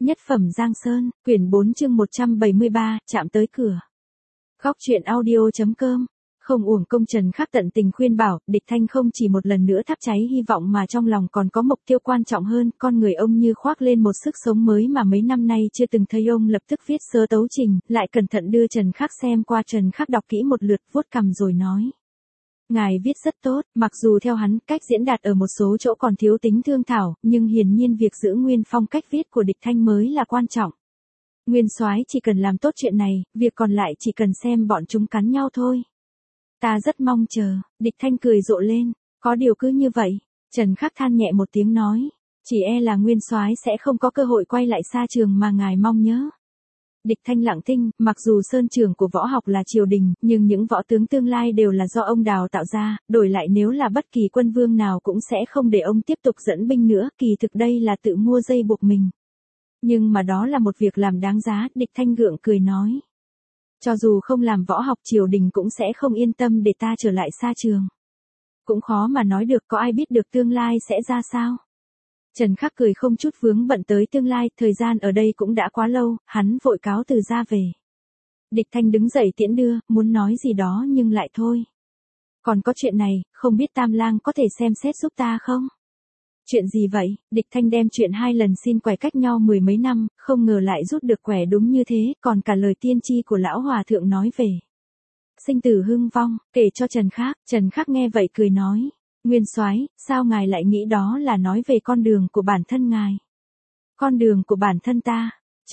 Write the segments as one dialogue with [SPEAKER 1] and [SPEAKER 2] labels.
[SPEAKER 1] Nhất phẩm Giang Sơn, quyển 4 chương 173, chạm tới cửa. Góc truyện audio.com. Không uổng công Trần Khắc tận tình khuyên bảo, Địch Thanh không chỉ một lần nữa thắp cháy hy vọng mà trong lòng còn có mục tiêu quan trọng hơn, con người ông như khoác lên một sức sống mới mà mấy năm nay chưa từng thấy. Ông lập tức viết sơ tấu trình, lại cẩn thận đưa Trần Khắc xem qua. Trần Khắc đọc kỹ một lượt, vuốt cằm rồi nói: Ngài viết rất tốt, mặc dù theo hắn, cách diễn đạt ở một số chỗ còn thiếu tính thương thảo, nhưng hiển nhiên việc giữ nguyên phong cách viết của Địch Thanh mới là quan trọng. Nguyên soái chỉ cần làm tốt chuyện này, việc còn lại chỉ cần xem bọn chúng cắn nhau thôi. Ta rất mong chờ. Địch Thanh cười rộ lên. Có điều cứ như vậy. Trần Khắc than nhẹ một tiếng nói: chỉ e là Nguyên soái sẽ không có cơ hội quay lại xa trường mà ngài mong nhớ. Địch Thanh lặng thinh, mặc dù sơn trường của võ học là triều đình, nhưng những võ tướng tương lai đều là do ông đào tạo ra, đổi lại nếu là bất kỳ quân vương nào cũng sẽ không để ông tiếp tục dẫn binh nữa, kỳ thực đây là tự mua dây buộc mình. Nhưng mà đó là một việc làm đáng giá. Địch Thanh gượng cười nói: cho dù không làm võ học triều đình cũng sẽ không yên tâm để ta trở lại xa trường. Cũng khó mà nói được, có ai biết được tương lai sẽ ra sao. Trần Khắc cười không chút vướng bận tới tương lai, thời gian ở đây cũng đã quá lâu, hắn vội cáo từ ra về. Địch Thanh đứng dậy tiễn đưa, muốn nói gì đó nhưng lại thôi. Còn có chuyện này, không biết Tam Lang có thể xem xét giúp ta không? Chuyện gì vậy? Địch Thanh đem chuyện 2 lần xin quẻ cách nhau 10 mấy năm, không ngờ lại rút được quẻ đúng như thế, còn cả lời tiên tri của lão hòa thượng nói về sinh tử hưng vong, kể cho Trần Khắc. Trần Khắc nghe vậy cười nói: Nguyên soái, sao ngài lại nghĩ đó là nói về con đường của bản thân ngài? Con đường của bản thân ta?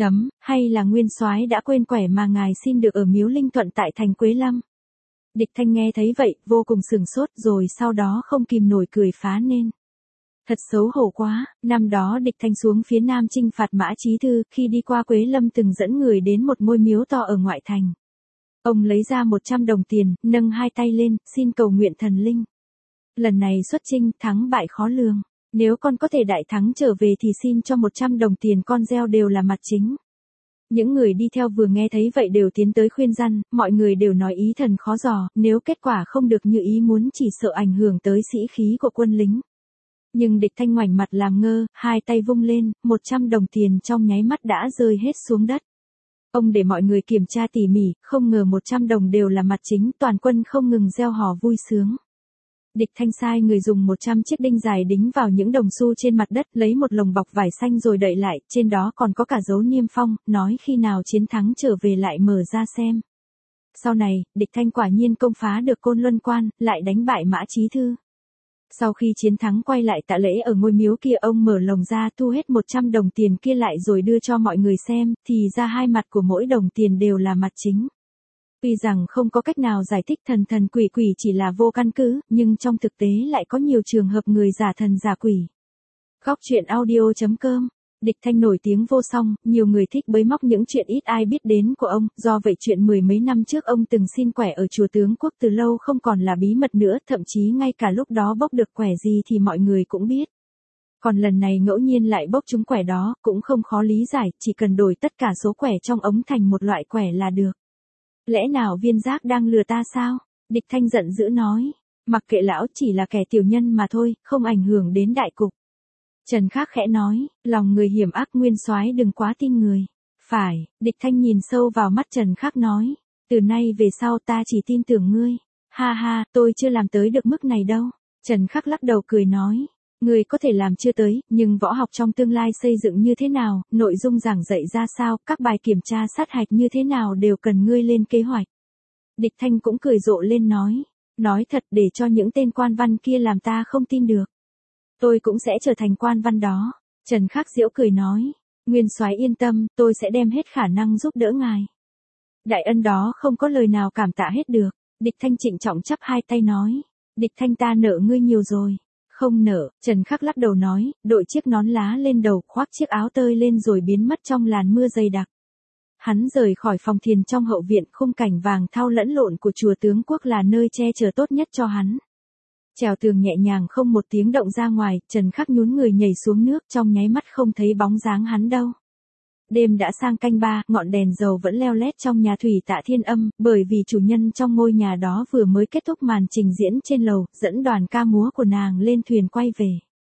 [SPEAKER 1] Hay là Nguyên soái đã quên quẻ mà ngài xin được ở Miếu Linh Thuận tại thành Quế Lâm? Địch Thanh nghe thấy vậy, vô cùng sửng sốt, rồi sau đó không kìm nổi cười phá nên. Thật xấu hổ quá, năm đó Địch Thanh xuống phía Nam chinh phạt Mã Chí Thư, khi đi qua Quế Lâm từng dẫn người đến một ngôi miếu to ở ngoại thành. Ông lấy ra 100 đồng tiền, nâng 2 tay lên, xin cầu nguyện thần linh. Lần này xuất chinh, thắng bại khó lường. Nếu con có thể đại thắng trở về thì xin cho 100 đồng tiền con gieo đều là mặt chính. Những người đi theo vừa nghe thấy vậy đều tiến tới khuyên răn, mọi người đều nói ý thần khó dò, nếu kết quả không được như ý muốn chỉ sợ ảnh hưởng tới sĩ khí của quân lính. Nhưng Địch Thanh ngoảnh mặt làm ngơ, 2 tay vung lên, 100 đồng tiền trong nháy mắt đã rơi hết xuống đất. Ông để mọi người kiểm tra tỉ mỉ, không ngờ 100 đồng đều là mặt chính, toàn quân không ngừng reo hò vui sướng. Địch Thanh sai người dùng 100 chiếc đinh dài đính vào những đồng xu trên mặt đất, lấy một lồng bọc vải xanh rồi đậy lại, trên đó còn có cả dấu niêm phong, nói khi nào chiến thắng trở về lại mở ra xem. Sau này, Địch Thanh quả nhiên công phá được Côn Luân Quan, lại đánh bại Mã Chí Thư. Sau khi chiến thắng quay lại tạ lễ ở ngôi miếu kia, ông mở lồng ra thu hết 100 đồng tiền kia lại rồi đưa cho mọi người xem, thì ra hai mặt của mỗi đồng tiền đều là mặt chính. Tuy rằng không có cách nào giải thích thần quỷ quỷ chỉ là vô căn cứ, nhưng trong thực tế lại có nhiều trường hợp người giả thần giả quỷ. Góc truyện audio.com. Địch Thanh nổi tiếng vô song, nhiều người thích bới móc những chuyện ít ai biết đến của ông, do vậy chuyện 10 mấy năm trước ông từng xin quẻ ở chùa Tướng Quốc từ lâu không còn là bí mật nữa, thậm chí ngay cả lúc đó bốc được quẻ gì thì mọi người cũng biết. Còn lần này ngẫu nhiên lại bốc trúng quẻ đó, cũng không khó lý giải, chỉ cần đổi tất cả số quẻ trong ống thành một loại quẻ là được. Lẽ nào Viên Giác đang lừa ta sao? Địch Thanh giận dữ nói. Mặc kệ lão, chỉ là kẻ tiểu nhân mà thôi, không ảnh hưởng đến đại cục. Trần Khắc khẽ nói, lòng người hiểm ác, Nguyên soái đừng quá tin người. Phải. Địch Thanh nhìn sâu vào mắt Trần Khắc nói, từ nay về sau ta chỉ tin tưởng ngươi. Ha ha, tôi chưa làm tới được mức này đâu. Trần Khắc lắc đầu cười nói, ngươi có thể làm chưa tới, nhưng võ học trong tương lai xây dựng như thế nào, nội dung giảng dạy ra sao, các bài kiểm tra sát hạch như thế nào đều cần ngươi lên kế hoạch. Địch Thanh cũng cười rộ lên nói thật, để cho những tên quan văn kia làm ta không tin được. Tôi cũng sẽ trở thành quan văn đó. Trần Khắc giễu cười nói, Nguyên soái yên tâm, tôi sẽ đem hết khả năng giúp đỡ ngài. Đại ân đó không có lời nào cảm tạ hết được. Địch Thanh trịnh trọng chắp 2 tay nói, Địch Thanh ta nợ ngươi nhiều rồi. Không nợ. Trần Khắc lắc đầu nói, đội chiếc nón lá lên đầu, khoác chiếc áo tơi lên rồi biến mất trong làn mưa dày đặc. Hắn rời khỏi phòng thiền trong hậu viện, khung cảnh vàng thau lẫn lộn của chùa Tướng Quốc là nơi che chở tốt nhất cho hắn. Trèo tường nhẹ nhàng không một tiếng động ra ngoài, Trần Khắc nhún người nhảy xuống nước, trong nháy mắt không thấy bóng dáng hắn đâu. Đêm đã sang canh 3, ngọn đèn dầu vẫn leo lét trong nhà thủy Tạ Thiên Âm, bởi vì chủ nhân trong ngôi nhà đó vừa mới kết thúc màn trình diễn trên lầu, dẫn đoàn ca múa của nàng lên thuyền quay về.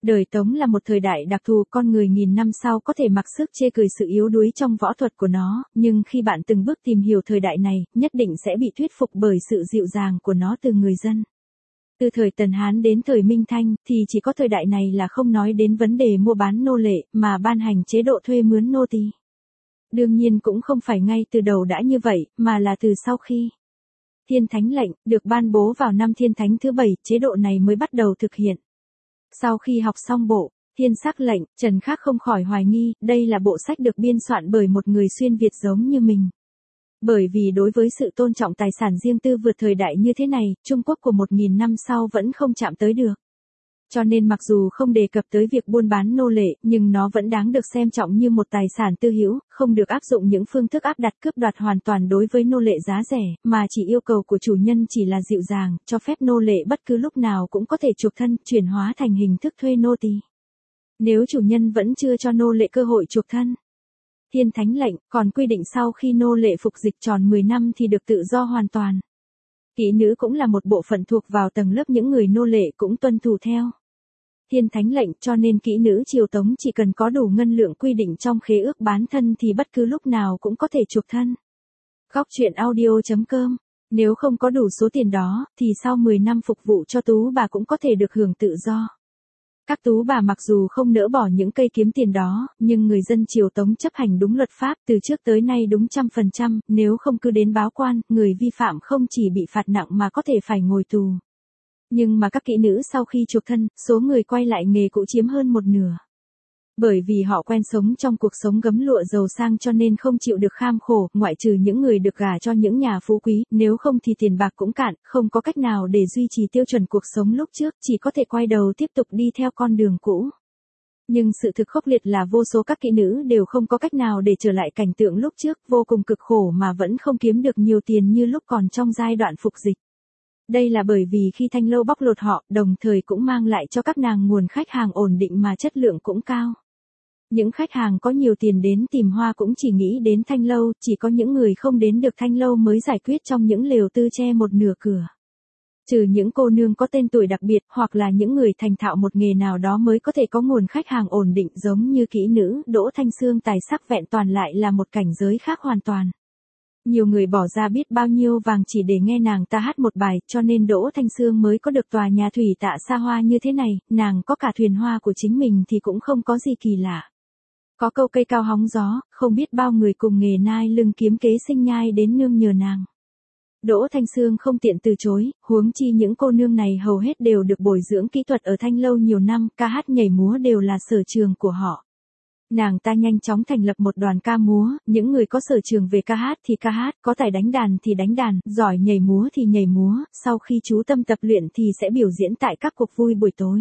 [SPEAKER 1] Đời Tống là một thời đại đặc thù, con người nghìn năm sau có thể mặc sức chê cười sự yếu đuối trong võ thuật của nó, nhưng khi bạn từng bước tìm hiểu thời đại này, nhất định sẽ bị thuyết phục bởi sự dịu dàng của nó từ người dân. Từ thời Tần Hán đến thời Minh Thanh, thì chỉ có thời đại này là không nói đến vấn đề mua bán nô lệ, mà ban hành chế độ thuê mướn nô tỳ. Đương nhiên cũng không phải ngay từ đầu đã như vậy, mà là từ sau khi Thiên Thánh lệnh được ban bố vào năm Thiên Thánh thứ 7, chế độ này mới bắt đầu thực hiện. Sau khi học xong bộ Thiên Sắc lệnh, Trần Khắc không khỏi hoài nghi, đây là bộ sách được biên soạn bởi một người xuyên Việt giống như mình. Bởi vì đối với sự tôn trọng tài sản riêng tư vượt thời đại như thế này, Trung Quốc của 1.000 năm sau vẫn không chạm tới được. Cho nên mặc dù không đề cập tới việc buôn bán nô lệ, nhưng nó vẫn đáng được xem trọng như một tài sản tư hữu, không được áp dụng những phương thức áp đặt cướp đoạt hoàn toàn đối với nô lệ giá rẻ, mà chỉ yêu cầu của chủ nhân chỉ là dịu dàng, cho phép nô lệ bất cứ lúc nào cũng có thể chuộc thân, chuyển hóa thành hình thức thuê nô tỳ. Nếu chủ nhân vẫn chưa cho nô lệ cơ hội chuộc thân, Thiên Thánh lệnh còn quy định sau khi nô lệ phục dịch tròn 10 năm thì được tự do hoàn toàn. Kỹ nữ cũng là một bộ phận thuộc vào tầng lớp những người nô lệ cũng tuân thủ theo Thiên Thánh lệnh, cho nên kỹ nữ triều Tống chỉ cần có đủ ngân lượng quy định trong khế ước bán thân thì bất cứ lúc nào cũng có thể chuộc thân. Góc truyện audio.com. Nếu không có đủ số tiền đó, thì sau 10 năm phục vụ cho tú bà cũng có thể được hưởng tự do. Các tú bà mặc dù không nỡ bỏ những cây kiếm tiền đó, nhưng người dân triều Tống chấp hành đúng luật pháp từ trước tới nay đúng 100%, nếu không cứ đến báo quan, người vi phạm không chỉ bị phạt nặng mà có thể phải ngồi tù. Nhưng mà các kỹ nữ sau khi chuộc thân, số người quay lại nghề cũ chiếm hơn một nửa. Bởi vì họ quen sống trong cuộc sống gấm lụa giàu sang cho nên không chịu được kham khổ, ngoại trừ những người được gả cho những nhà phú quý, nếu không thì tiền bạc cũng cạn, không có cách nào để duy trì tiêu chuẩn cuộc sống lúc trước, chỉ có thể quay đầu tiếp tục đi theo con đường cũ. Nhưng sự thực khốc liệt là vô số các kỹ nữ đều không có cách nào để trở lại cảnh tượng lúc trước, vô cùng cực khổ mà vẫn không kiếm được nhiều tiền như lúc còn trong giai đoạn phục dịch. Đây là bởi vì khi Thanh Lâu bóc lột họ, đồng thời cũng mang lại cho các nàng nguồn khách hàng ổn định mà chất lượng cũng cao. Những khách hàng có nhiều tiền đến tìm hoa cũng chỉ nghĩ đến Thanh Lâu, chỉ có những người không đến được Thanh Lâu mới giải quyết trong những lều tư che một nửa cửa. Trừ những cô nương có tên tuổi đặc biệt, hoặc là những người thành thạo một nghề nào đó mới có thể có nguồn khách hàng ổn định, giống như kỹ nữ Đỗ Thanh Xương tài sắc vẹn toàn lại là một cảnh giới khác hoàn toàn. Nhiều người bỏ ra biết bao nhiêu vàng chỉ để nghe nàng ta hát một bài, cho nên Đỗ Thanh Xương mới có được tòa nhà thủy tạ xa hoa như thế này, nàng có cả thuyền hoa của chính mình thì cũng không có gì kỳ lạ. Có câu cây cao hóng gió, không biết bao người cùng nghề nai lưng kiếm kế sinh nhai đến nương nhờ nàng. Đỗ Thanh Xương không tiện từ chối, huống chi những cô nương này hầu hết đều được bồi dưỡng kỹ thuật ở Thanh Lâu nhiều năm, ca hát nhảy múa đều là sở trường của họ. Nàng ta nhanh chóng thành lập một đoàn ca múa, những người có sở trường về ca hát thì ca hát, có tài đánh đàn thì đánh đàn, giỏi nhảy múa thì nhảy múa, sau khi chú tâm tập luyện thì sẽ biểu diễn tại các cuộc vui buổi tối.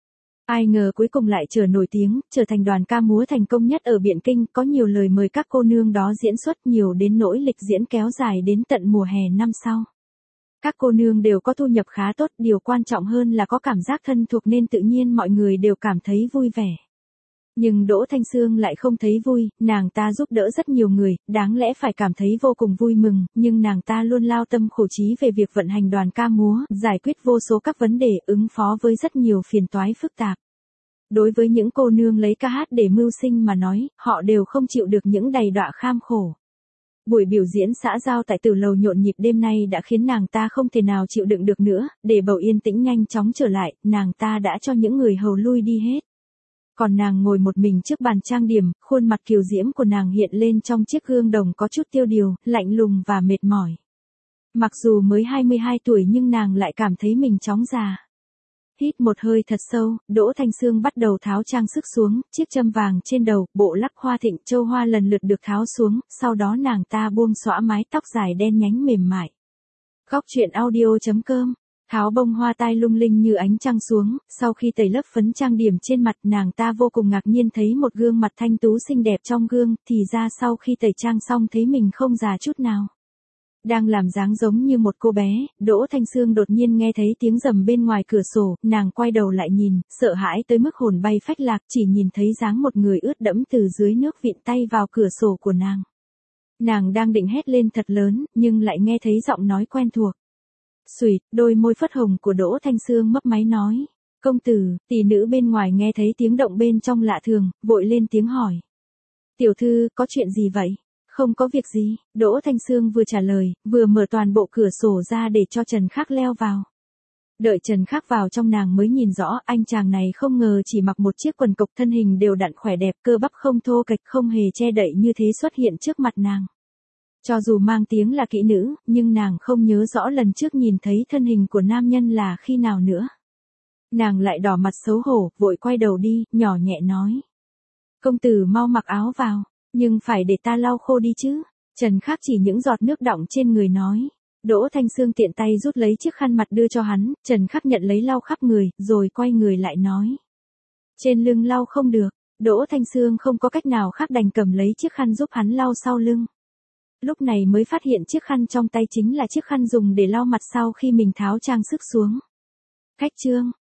[SPEAKER 1] Ai ngờ cuối cùng lại trở nổi tiếng, trở thành đoàn ca múa thành công nhất ở Biện Kinh, có nhiều lời mời các cô nương đó diễn xuất nhiều đến nỗi lịch diễn kéo dài đến tận mùa hè năm sau. Các cô nương đều có thu nhập khá tốt, điều quan trọng hơn là có cảm giác thân thuộc nên tự nhiên mọi người đều cảm thấy vui vẻ. Nhưng Đỗ Thanh Xương lại không thấy vui, nàng ta giúp đỡ rất nhiều người, đáng lẽ phải cảm thấy vô cùng vui mừng, nhưng nàng ta luôn lao tâm khổ trí về việc vận hành đoàn ca múa, giải quyết vô số các vấn đề, ứng phó với rất nhiều phiền toái phức tạp. Đối với những cô nương lấy ca hát để mưu sinh mà nói, họ đều không chịu được những đầy đọa kham khổ. Buổi biểu diễn xã giao tại tử lầu nhộn nhịp đêm nay đã khiến nàng ta không thể nào chịu đựng được nữa, để bầu yên tĩnh nhanh chóng trở lại, nàng ta đã cho những người hầu lui đi hết. Còn nàng ngồi một mình trước bàn trang điểm, khuôn mặt kiều diễm của nàng hiện lên trong chiếc gương đồng có chút tiêu điều, lạnh lùng và mệt mỏi. Mặc dù mới 22 tuổi nhưng nàng lại cảm thấy mình chóng già. Hít một hơi thật sâu, Đỗ Thanh Xương bắt đầu tháo trang sức xuống, chiếc châm vàng trên đầu, bộ lắc hoa thịnh châu hoa lần lượt được tháo xuống, sau đó nàng ta buông xõa mái tóc dài đen nhánh mềm mại. Góc truyện audio.com. Tháo bông hoa tai lung linh như ánh trăng xuống, sau khi tẩy lớp phấn trang điểm trên mặt nàng ta vô cùng ngạc nhiên thấy một gương mặt thanh tú xinh đẹp trong gương, thì ra sau khi tẩy trang xong thấy mình không già chút nào. Đang làm dáng giống như một cô bé, Đỗ Thanh Xương đột nhiên nghe thấy tiếng rầm bên ngoài cửa sổ, nàng quay đầu lại nhìn, sợ hãi tới mức hồn bay phách lạc, chỉ nhìn thấy dáng một người ướt đẫm từ dưới nước vịn tay vào cửa sổ của nàng. Nàng đang định hét lên thật lớn, nhưng lại nghe thấy giọng nói quen thuộc. Xùi, đôi môi phớt hồng của Đỗ Thanh Xương mấp máy nói. Công tử, tỷ nữ bên ngoài nghe thấy tiếng động bên trong lạ thường, vội lên tiếng hỏi. Tiểu thư, có chuyện gì vậy? Không có việc gì, Đỗ Thanh Sương vừa trả lời, vừa mở toàn bộ cửa sổ ra để cho Trần Khắc leo vào. Đợi Trần Khắc vào trong nàng mới nhìn rõ, anh chàng này không ngờ chỉ mặc một chiếc quần cộc, thân hình đều đặn khỏe đẹp, cơ bắp không thô kệch, không hề che đậy như thế xuất hiện trước mặt nàng. Cho dù mang tiếng là kỹ nữ, nhưng nàng không nhớ rõ lần trước nhìn thấy thân hình của nam nhân là khi nào nữa. Nàng lại đỏ mặt xấu hổ, vội quay đầu đi, nhỏ nhẹ nói. Công tử mau mặc áo vào, nhưng phải để ta lau khô đi chứ. Trần Khắc chỉ những giọt nước đọng trên người nói. Đỗ Thanh Sương tiện tay rút lấy chiếc khăn mặt đưa cho hắn, Trần Khắc nhận lấy lau khắp người, rồi quay người lại nói. Trên lưng lau không được, Đỗ Thanh Sương không có cách nào khác đành cầm lấy chiếc khăn giúp hắn lau sau lưng. Lúc này mới phát hiện chiếc khăn trong tay chính là chiếc khăn dùng để lau mặt sau khi mình tháo trang sức xuống. Khách trương,